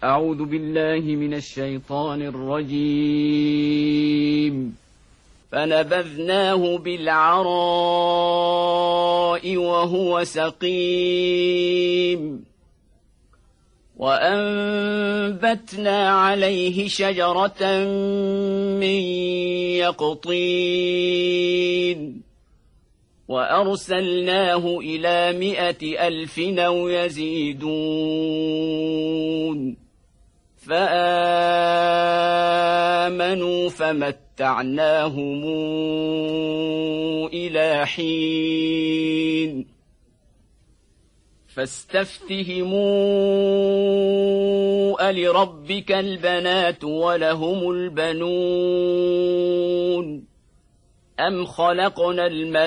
أعوذ بالله من الشيطان الرجيم. فنبذناه بالعراء وهو سقيم وأنبتنا عليه شجرة من يقطين وأرسلناه إلى 100,000 أو يزيدون فآمنوا فمتعناهم إلى حين فاستفتهموا ألربك البنات ولهم البنون أم خلقنا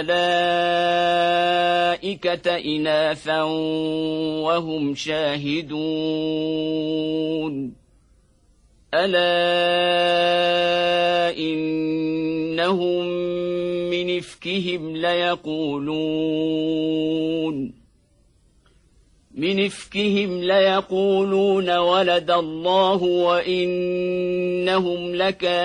الملائكة إناثا وهم شاهدون ألا إنهم من إفكهم ليقولون ولد الله وإنهم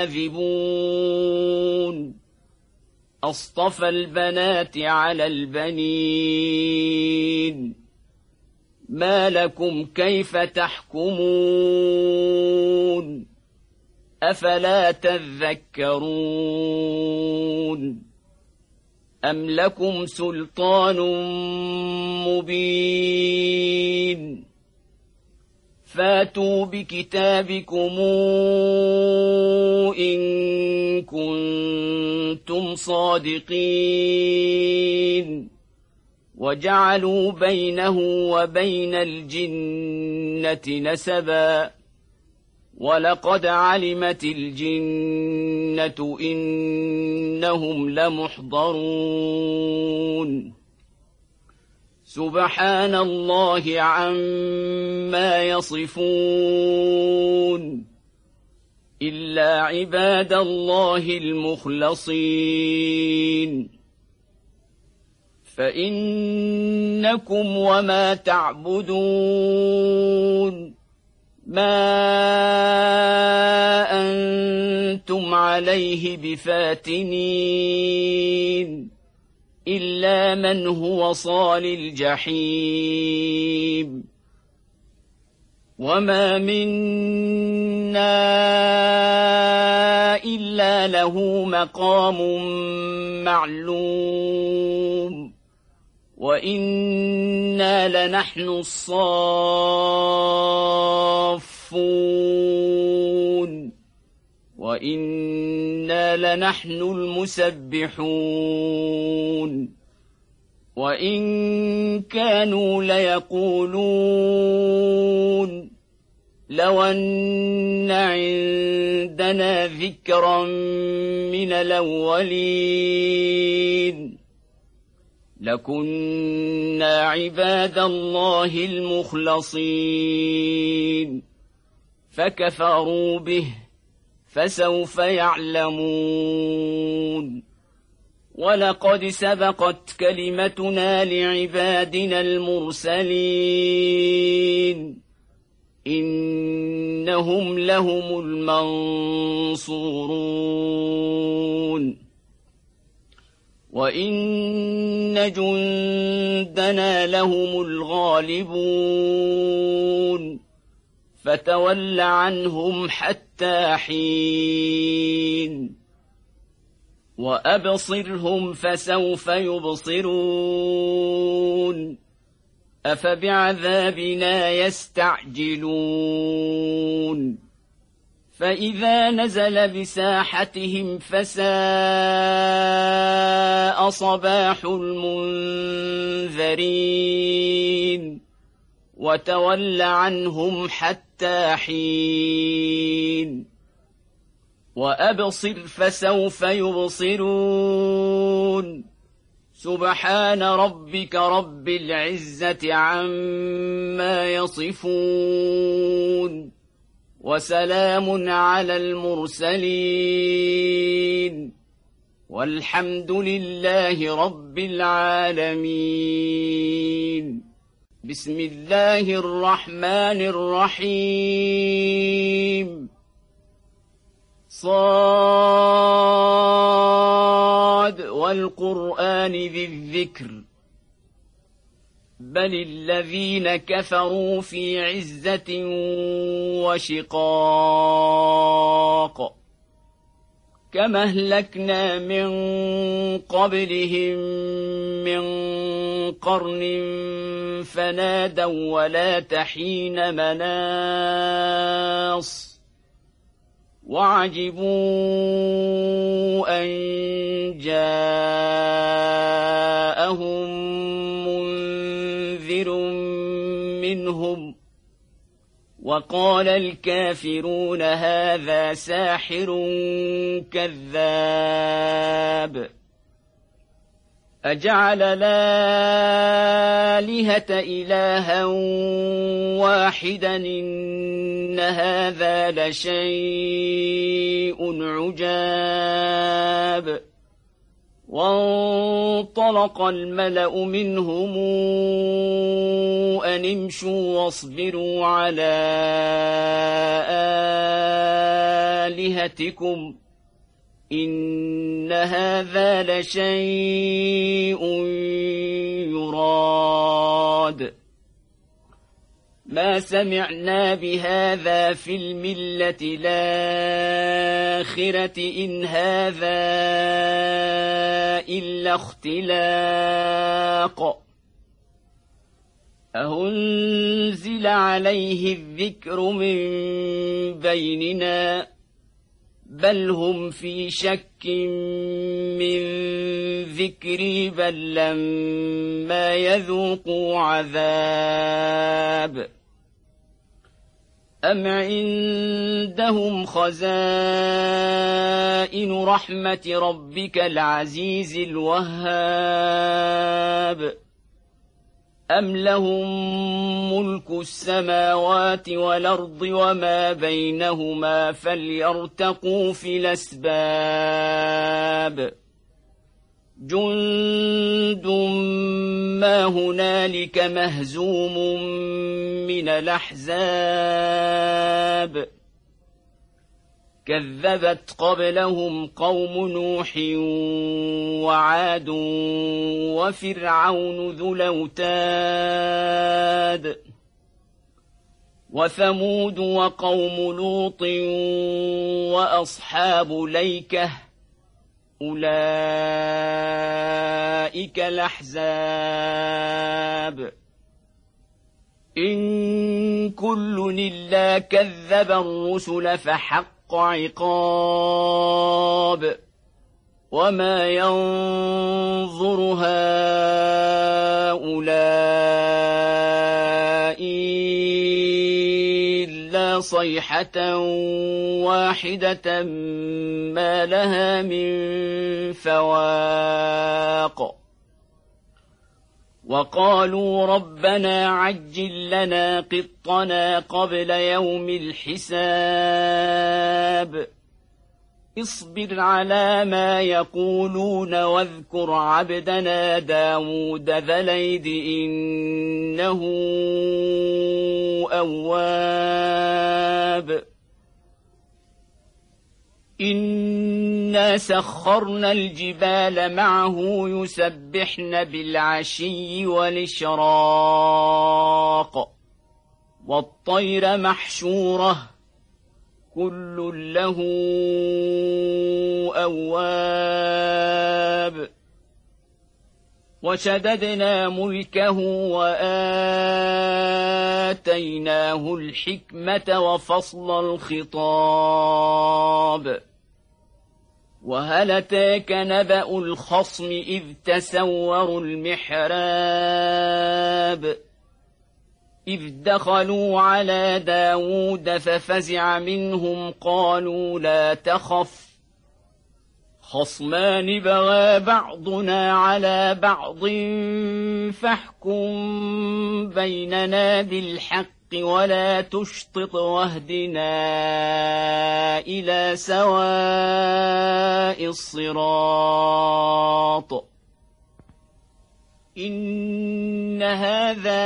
لكاذبون أصطفى البنات على البنين ما لكم كيف تحكمون أفلا تذكرون أم لكم سلطان مبين فاتوا بكتابكم إن كنتم صادقين وجعلوا بينه وبين الجنة نسبا ولقد علمت الجنة إنهم لمحضرون سبحان الله عما يصفون إلا عباد الله المخلصين فإنكم وما تعبدون ما أنتم عليه بفاتنين إلا من هو صال الجحيم وما منا إلا له مقام معلوم وإنا لنحن الصافون وإنا لنحن المسبحون وإن كانوا ليقولون لو أن عندنا ذكرا من الأولين لكنا عباد الله المخلصين فكفروا به فسوف يعلمون ولقد سبقت كلمتنا لعبادنا المرسلين إنهم لهم المنصورون وإن جندنا لهم الغالبون فتول عنهم حتى حين وأبصرهم فسوف يبصرون أفبعذابنا يستعجلون فإذا نزل بساحتهم فساء صباح المنذرين وتول عنهم حتى حين وأبصر فسوف يبصرون سبحان ربك رب العزة عما يصفون وسلام على المرسلين والحمد لله رب العالمين. بسم الله الرحمن الرحيم صاد والقرآن ذي الذكر بل الذين كفروا في عزة وشقاق كما أهلكنا من قبلهم من قرن فنادوا ولا حين مناص وعجبوا أن جاءهم منذر منهم وقال الكافرون هذا ساحر كذاب أجعل الآلهة إلها واحدا إن هذا لشيء عجاب وانطلق الملأ منهم أن امشوا واصبروا على آلهتكم إن هذا لشيء يراد ما سمعنا بهذا في الملة الآخرة إن هذا إلا اختلاق أأنزل عليه الذكر من بيننا بل هم في شك من ذكري بل لما يذوقوا عذاب أم عندهم خزائن رحمة ربك العزيز الوهاب أم لهم ملك السماوات والأرض وما بينهما فليرتقوا في الأسباب جند ما هنالك مهزوم من الأحزاب كذبت قبلهم قوم نوح وعاد وفرعون ذو الأوتاد وثمود وقوم لوط وأصحاب الأيكة أولئك الأحزاب إن كل إلا كذب الرسل فحق عقاب وما ينظر هؤلاء إلا صيحة واحدة ما لها من فواق وقالوا ربنا عجل لنا قطنا قبل يوم الحساب اصبر على ما يقولون واذكر عبدنا داود ذا الأيد إنه أواب إنا سخرنا الجبال معه يسبحن بالعشي والإشراق والطير محشورة كل له أواب وشددنا ملكه وآتيناه الحكمة وفصل الخطاب وهل أتاك نبأ الخصم إذ تسوروا المحراب إذ دخلوا على داود ففزع منهم قالوا لا تخف خصمان بغى بعضنا على بعض فاحكم بيننا بالحق ولا تشطط واهدنا إلى سواء الصراط إن هذا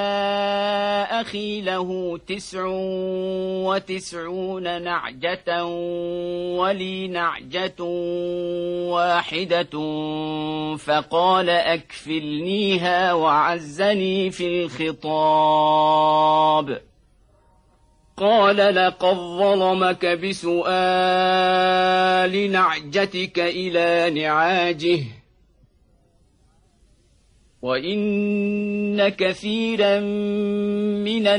أخي له 99 نعجة ولي نعجة واحدة فقال أكفلنيها وعزني في الخطاب قال لقد ظلمك بسؤال نعجتك إلى نعاجه وإن كثيرا من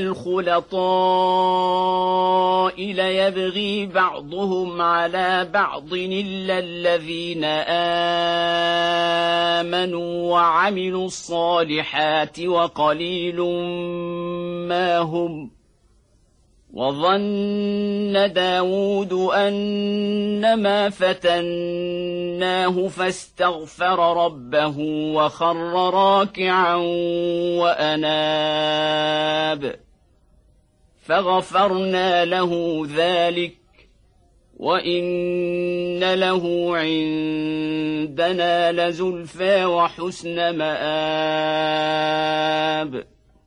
الخلطاء ليبغي بعضهم على بعض إلا الذين آمنوا وعملوا الصالحات وقليل ما هم وظن داود أنما فتناه فاستغفر ربه وخر راكعا وأناب فغفرنا له ذلك وإن له عندنا لزلفى وحسن مآب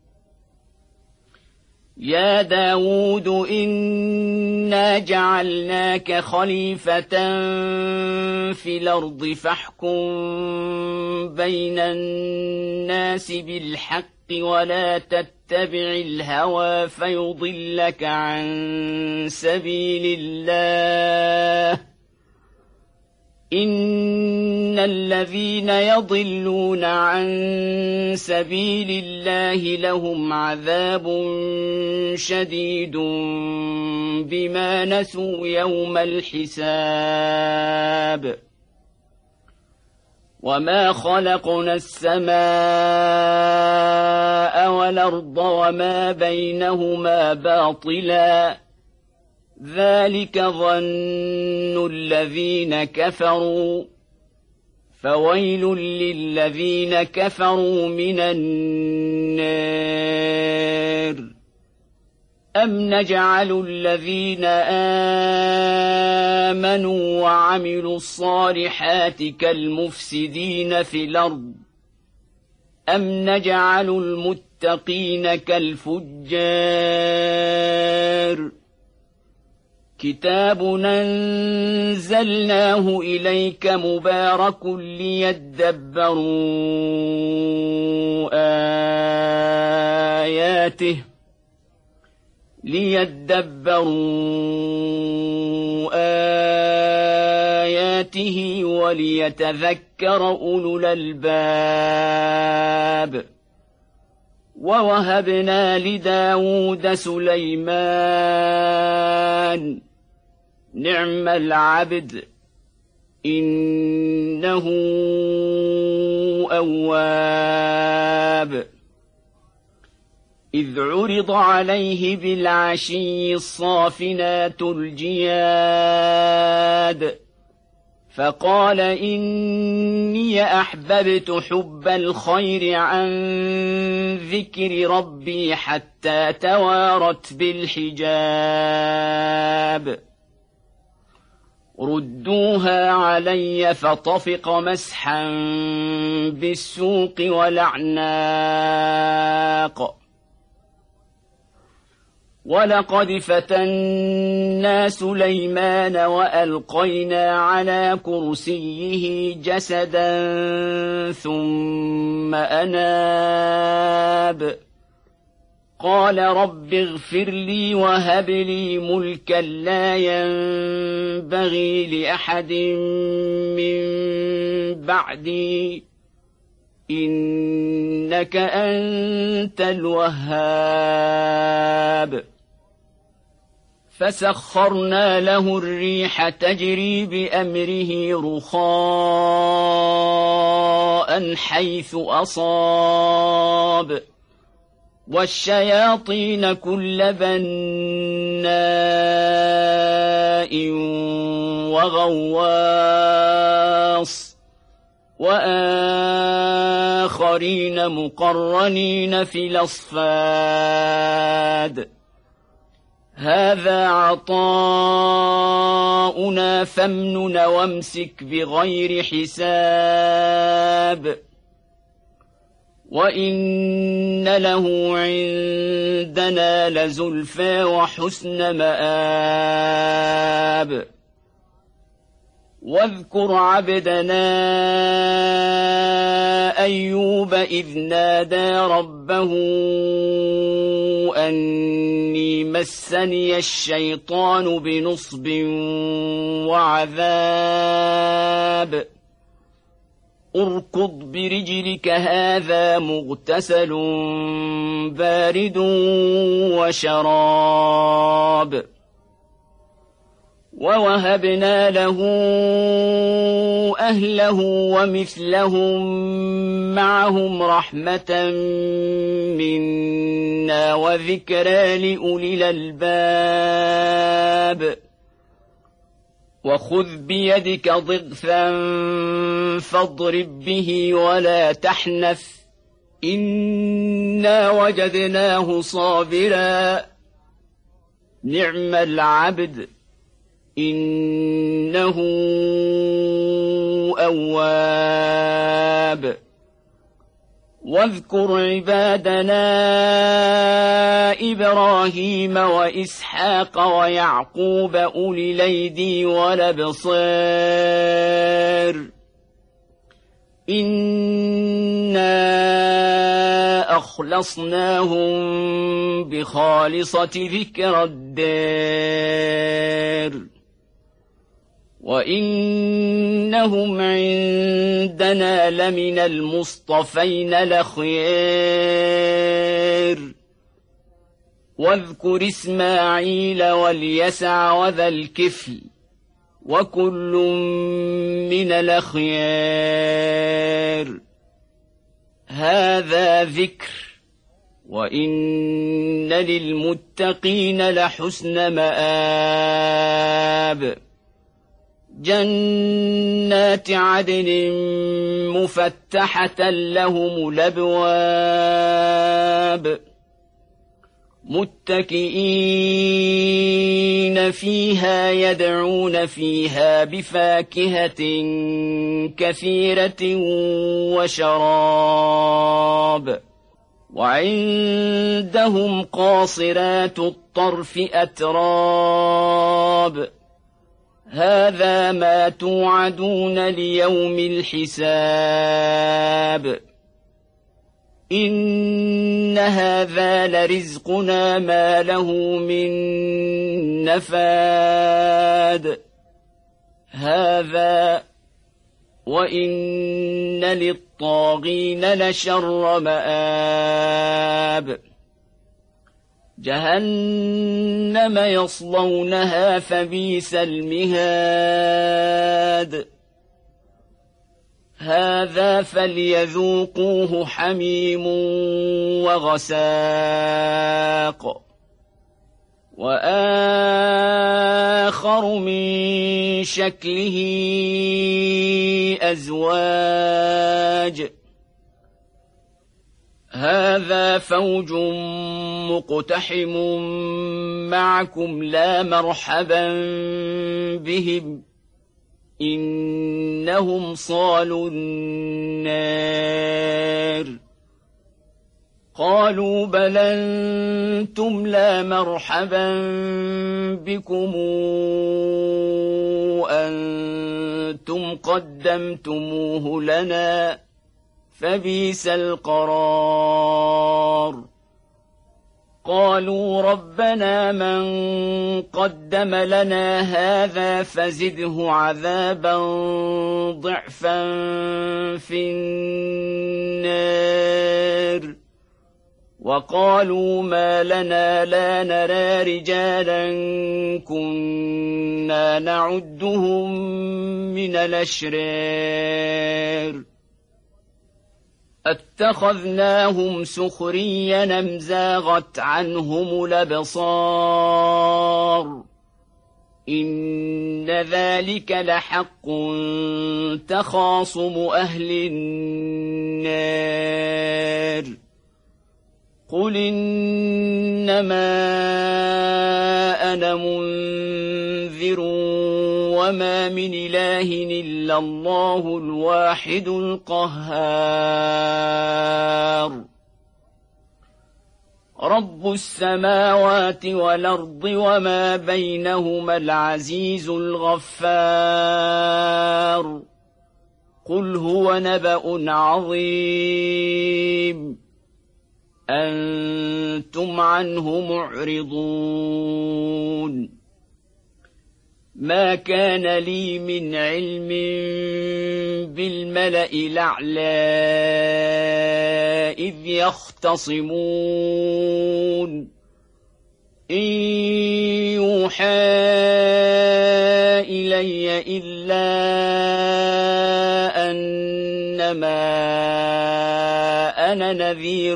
يا داود إنا جعلناك خليفة في الأرض فاحكم بين الناس بالحق ولا تتبع الهوى فيضلك عن سبيل الله إن الذين يضلون عن سبيل الله لهم عذاب شديد بما نسوا يوم الحساب وما خلقنا السماء والأرض وما بينهما باطلا ذلك ظن الذين كفروا فويل للذين كفروا من النار أم نجعل الذين آمنوا وعملوا الصالحات كالمفسدين في الأرض أم نجعل المتقين كالفجار كتاب أنزلناه إليك مبارك ليدبروا آياته وليتذكر أولو الألباب ووهبنا لداود سليمان نعم العبد إنه أواب إذ عرض عليه بالعشي الصافنات الجياد فقال إني أحببت حب الخير عن ذكر ربي حتى توارت بالحجاب ردوها علي فطفق مسحا بالسوق والأعناق ولقد فتنا سليمان وألقينا على كرسيه جسدا ثم أناب قال رب اغفر لي وهب لي ملكا لا ينبغي لأحد من بعدي إنك أنت الوهاب فسخرنا له الريح تجري بأمره رخاء حيث أصاب والشياطين كل بناء وغواص وآخرين مقرنين في الأصفاد هذا عطاؤنا فامنن وامسك بغير حساب وإن له عندنا لزلفى وحسن مآب واذكر عبدنا أيوب إذ نادى ربه أني مسني الشيطان بنصب وعذاب اركض برجلك هذا مغتسل بارد وشراب ووهبنا له أهله ومثلهم معهم رحمة منا وذكرى لأولي الألباب وخذ بيدك ضغثا فاضرب به ولا تحنث إنا وجدناه صابرا نعم العبد إنه أواب واذكر عبادنا إبراهيم وإسحاق ويعقوب أولي الأيدي والأبصار إنا أخلصناهم بخالصة ذكر الدار وإنهم عندنا لمن المصطفين الأخيار واذكر إسماعيل واليسع وذا الكفل وكل من الأخيار هذا ذكر وإن للمتقين لحسن مآب جنات عدن مفتحة لهم الأبواب متكئين فيها يدعون فيها بفاكهة كثيرة وشراب وعندهم قاصرات الطرف أتراب هذا ما توعدون ليوم الحساب إن هذا لرزقنا ما له من نفاد هذا وإن للطاغين لشر مآب جهنم يصلونها فبئس المهاد هذا فليذوقوه حميم وغساق وآخر من شكله أزواج هذا فوج مقتحم معكم لا مرحبا بهم إنهم صالوا النار قالوا بل أنتم لا مرحبا بكم أنتم قدمتموه لنا فبئس القرار قالوا ربنا من قدم لنا هذا فزده عذابا ضعفا في النار وقالوا ما لنا لا نرى رجالا كنا نعدهم من الأشرار اتخذناهم سخريا أم زاغت عنهم الأبصار إن ذلك لحق تخاصم أهل النار قل إنما أنا منذر وما من إله إلا الله الواحد القهار رب السماوات والأرض وما بينهما العزيز الغفار قل هو نبأ عظيم أنتم عنه معرضون ما كان لي من علم بالملأ الأعلى إذ يختصمون إن يوحى إلي إلا أنما أنا نذير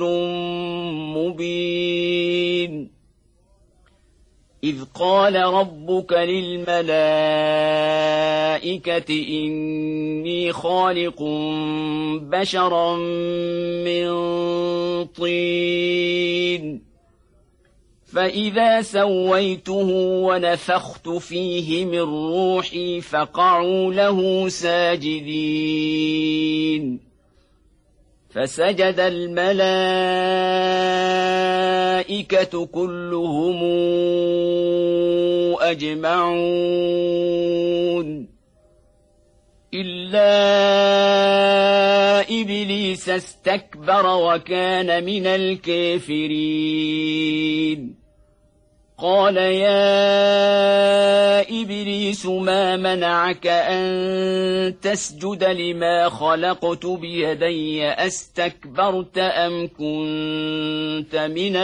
مبين إذ قال ربك للملائكة إني خالق بشرا من طين فإذا سويته ونفخت فيه من روحي فقعوا له ساجدين فسجد الملائكة كلهم أجمعون إلا إبليس استكبر وكان من الكافرين قال يا إبليس ما منعك أن تسجد لما خلقت بيدي أستكبرت أم كنت من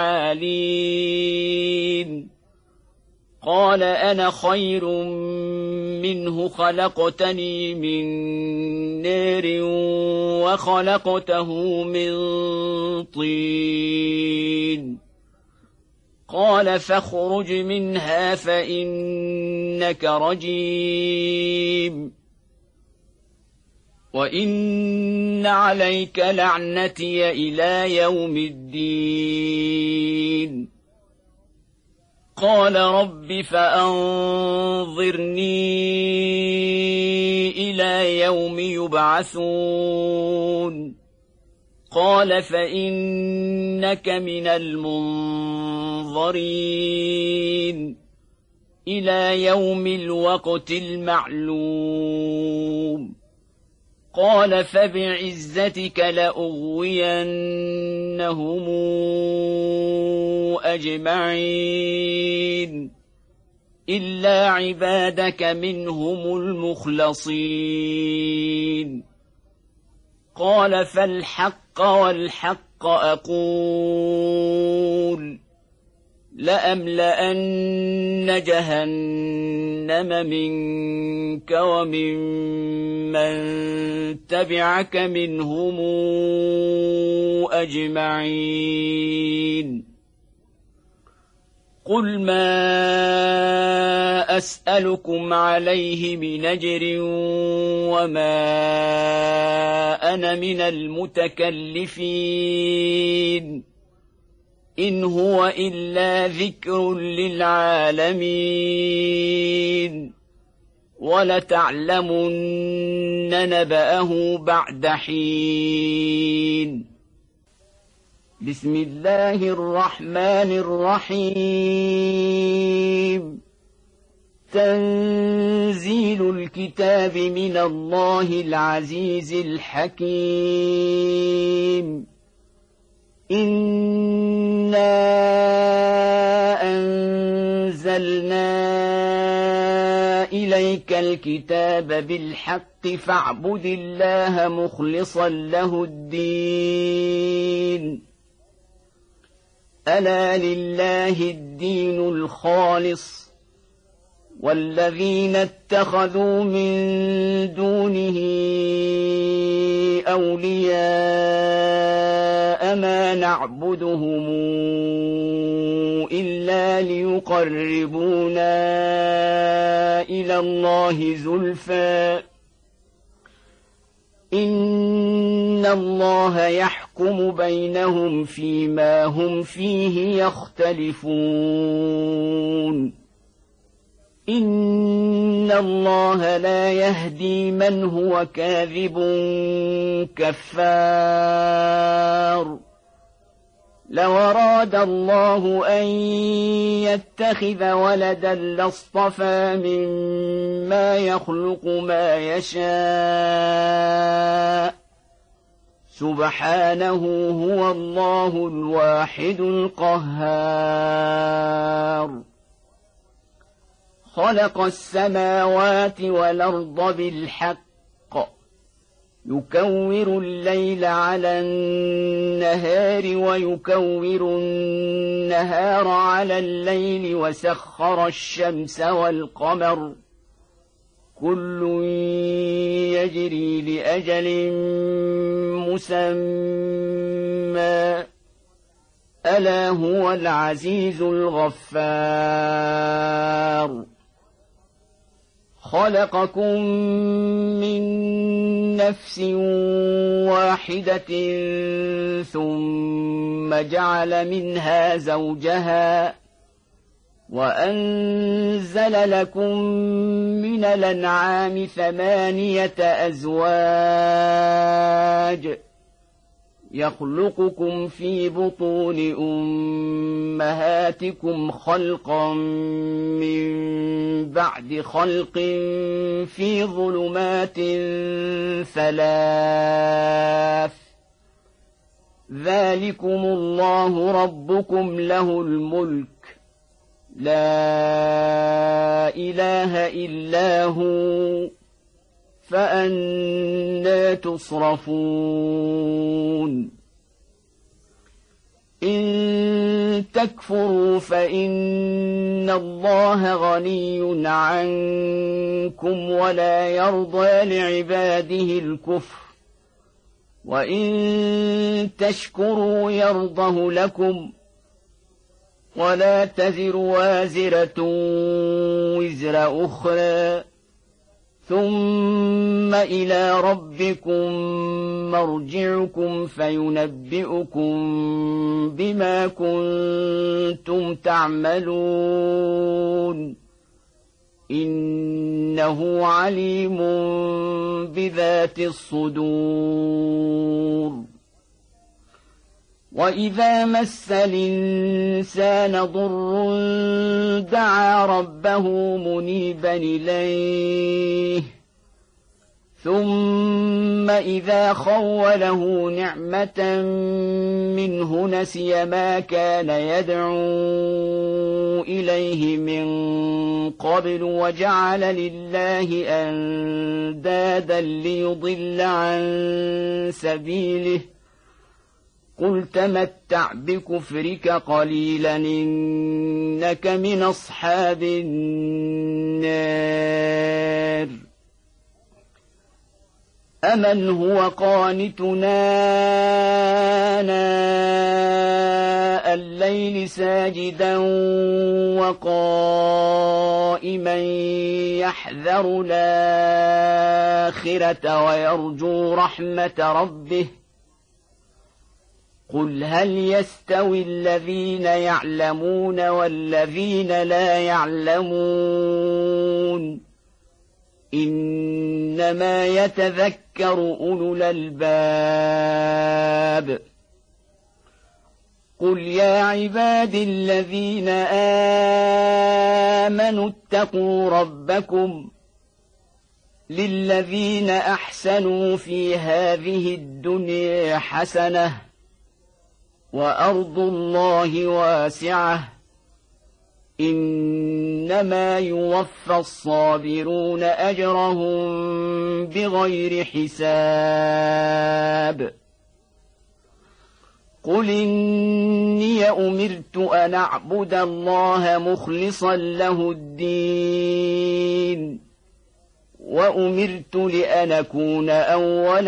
العالين قال أنا خير منه خلقتني من نار وخلقته من طين قال فاخرج منها فإنك رجيم وإن عليك لعنتي إلى يوم الدين قال رب فأنظرني إلى يوم يبعثون قال فإنك من المنظرين إلى يوم الوقت المعلوم قال فبعزتك لأغوينهم أجمعين إلا عبادك منهم المخلصين قال فالحق والحق أقول لأملأن جهنم منك ومن من تبعك منهم أجمعين قل ما أسألكم عليه من أجر وما أنا من المتكلفين إن هو إلا ذكر للعالمين ولتعلمن نبأه بعد حين بسم الله الرحمن الرحيم تنزيل الكتاب من الله العزيز الحكيم إنا أنزلنا إليك الكتاب بالحق فاعبد الله مخلصا له الدين ألا لله الدين الخالص والذين اتخذوا من دونه أولياء ما نعبدهم إلا ليقربونا إلى الله زلفى إن الله يحكم بينهم فيما هم فيه يختلفون إن الله لا يهدي من هو كاذب كفار لو أراد الله أن يتخذ ولدا لاصطفى مما يخلق ما يشاء سبحانه هو الله الواحد القهار خلق السماوات والأرض بالحق يكور الليل على النهار ويكور النهار على الليل وسخر الشمس والقمر كل يجري لأجل مسمى ألا هو العزيز الغفار خلقكم من نفس واحدة ثم جعل منها زوجها وأنزل لكم من الأنعام 8 أزواج يخلقكم في بطون أمهاتكم خلقا من بعد خلق في ظلمات 3 ذلكم الله ربكم له الملك لا إله إلا هو فأنى تصرفون إن تكفروا فإن الله غني عنكم ولا يرضى لعباده الكفر وإن تشكروا يرضه لكم ولا تزر وازرة وزر أخرى ثم إلى ربكم مرجعكم فينبئكم بما كنتم تعملون إنه عليم بذات الصدور وإذا مس الإنسان ضر دعا ربه منيبا إليه ثم إذا خوله نعمة منه نسي ما كان يدعو إليه من قبل وجعل لله أندادا ليضل عن سبيله قل تمتع بكفرك قليلا إنك من أصحاب النار أمن هو قانتنا آناء الليل ساجدا وقائما يحذر الآخرة ويرجو رحمة ربه قل هل يستوي الذين يعلمون والذين لا يعلمون إنما يتذكر أولو الألباب قل يا عبادي الذين آمنوا اتقوا ربكم للذين أحسنوا في هذه الدنيا حسنة وأرض الله واسعة إنما يوفى الصابرون أجرهم بغير حساب قل إني أمرت أن أعبد الله مخلصا له الدين وأمرت لأن أكون أول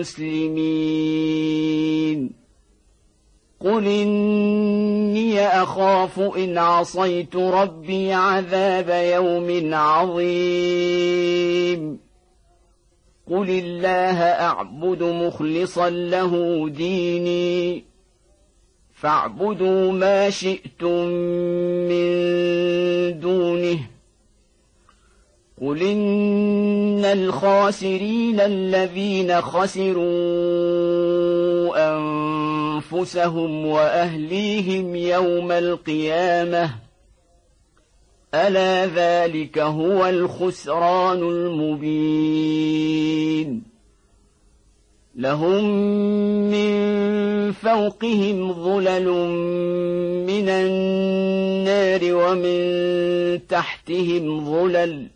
المسلمين قل إني أخاف إن عصيت ربي عذاب يوم عظيم قل الله أعبد مخلصا له ديني فاعبدوا ما شئتم من دونه قل إن الخاسرين الذين خسروا أنفسهم وأهليهم يوم القيامة ألا ذلك هو الخسران المبين لهم من فوقهم ظلل من النار ومن تحتهم ظلل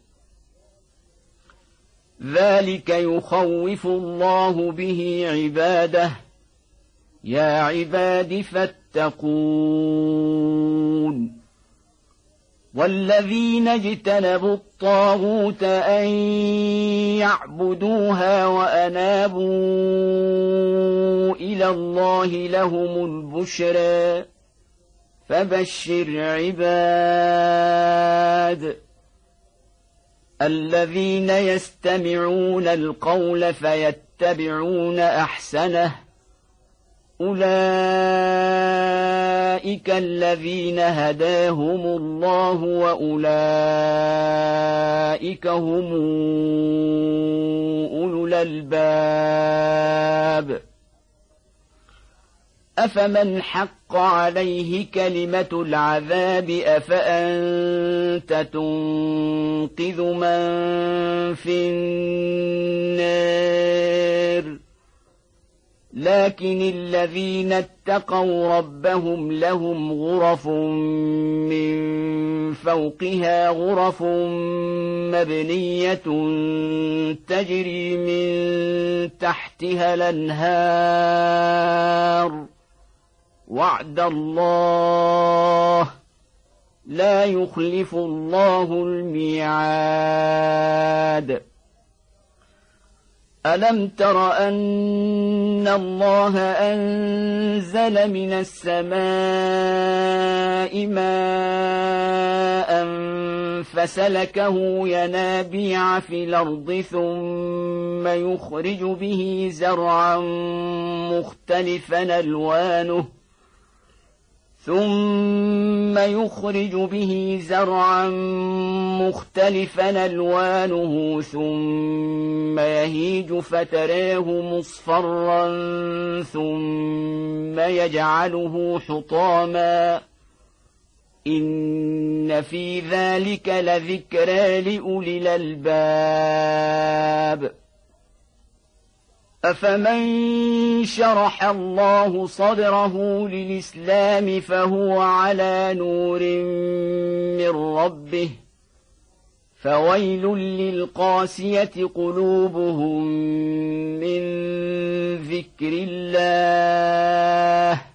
ذلك يخوف الله به عباده يا عباد فاتقون والذين اجتنبوا الطاغوت أن يعبدوها وأنابوا إلى الله لهم البشرى فبشر عباد الذين يستمعون القول فيتبعون أحسنه أولئك الذين هداهم الله وأولئك هم أولو الألباب أفمن حق عليه كلمة العذاب أفأنت تنقذ من في النار لكن الذين اتقوا ربهم لهم غرف من فوقها غرف مبنية تجري من تحتها الأنهار وعد الله لا يخلف الله الميعاد ألم تر أن الله أنزل من السماء ماء فسلكه ينابيع في الأرض ثم يخرج به زرعا مختلفا ألوانه ثم يهيج فتراه مصفرا ثم يجعله حطاما إن في ذلك لذكرى لأولي الألباب أفمن شرح الله صدره للإسلام فهو على نور من ربه فويل للقاسية قلوبهم من ذكر الله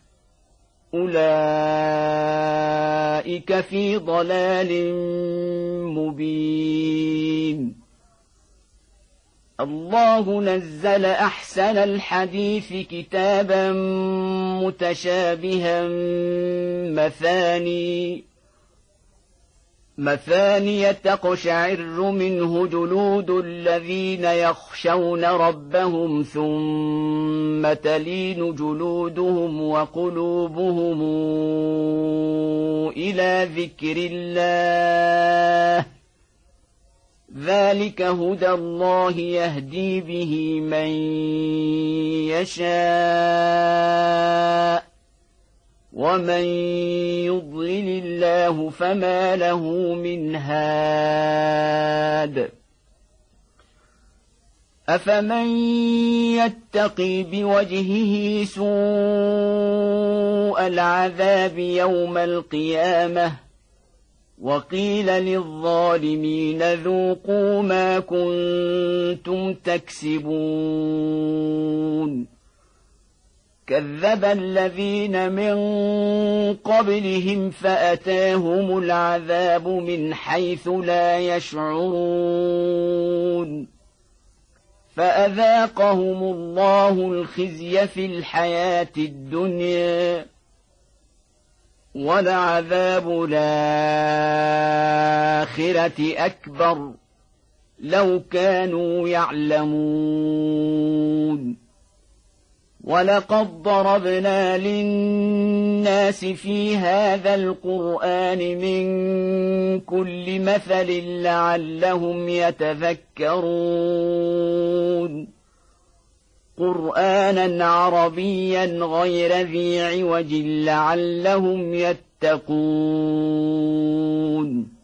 أولئك في ضلال مبين الله نزل أحسن الحديث كتابا متشابها مثانية تقشعر منه جلود الذين يخشون ربهم ثم تلين جلودهم وقلوبهم إلى ذكر الله ذلك هدى الله يهدي به من يشاء ومن يضلل الله فما له من هاد أفمن يتقي بوجهه سوء العذاب يوم القيامة وقيل للظالمين ذوقوا ما كنتم تكسبون كذب الذين من قبلهم فأتاهم العذاب من حيث لا يشعرون فأذاقهم الله الخزي في الحياة الدنيا ولعذاب الآخرة أكبر لو كانوا يعلمون ولقد ضربنا للناس في هذا القرآن من كل مثل لعلهم يتذكرون قرآنا عربيا غير ذي عوج لعلهم يتقون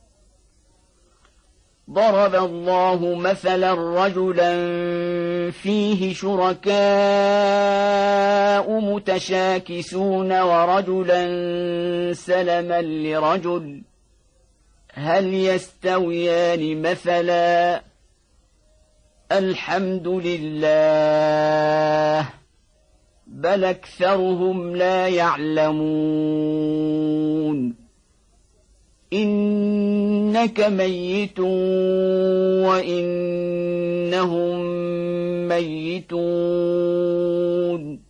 ضرب الله مثلا رجلا فيه شركاء متشاكسون ورجلا سلما لرجل هل يستويان مثلا الحمد لله بل أكثرهم لا يعلمون إنك ميت وإنهم ميتون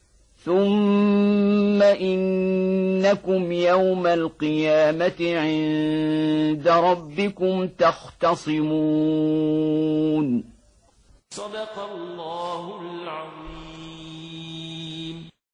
ثم إنكم يوم القيامة عند ربكم تختصمون صدق الله العظيم.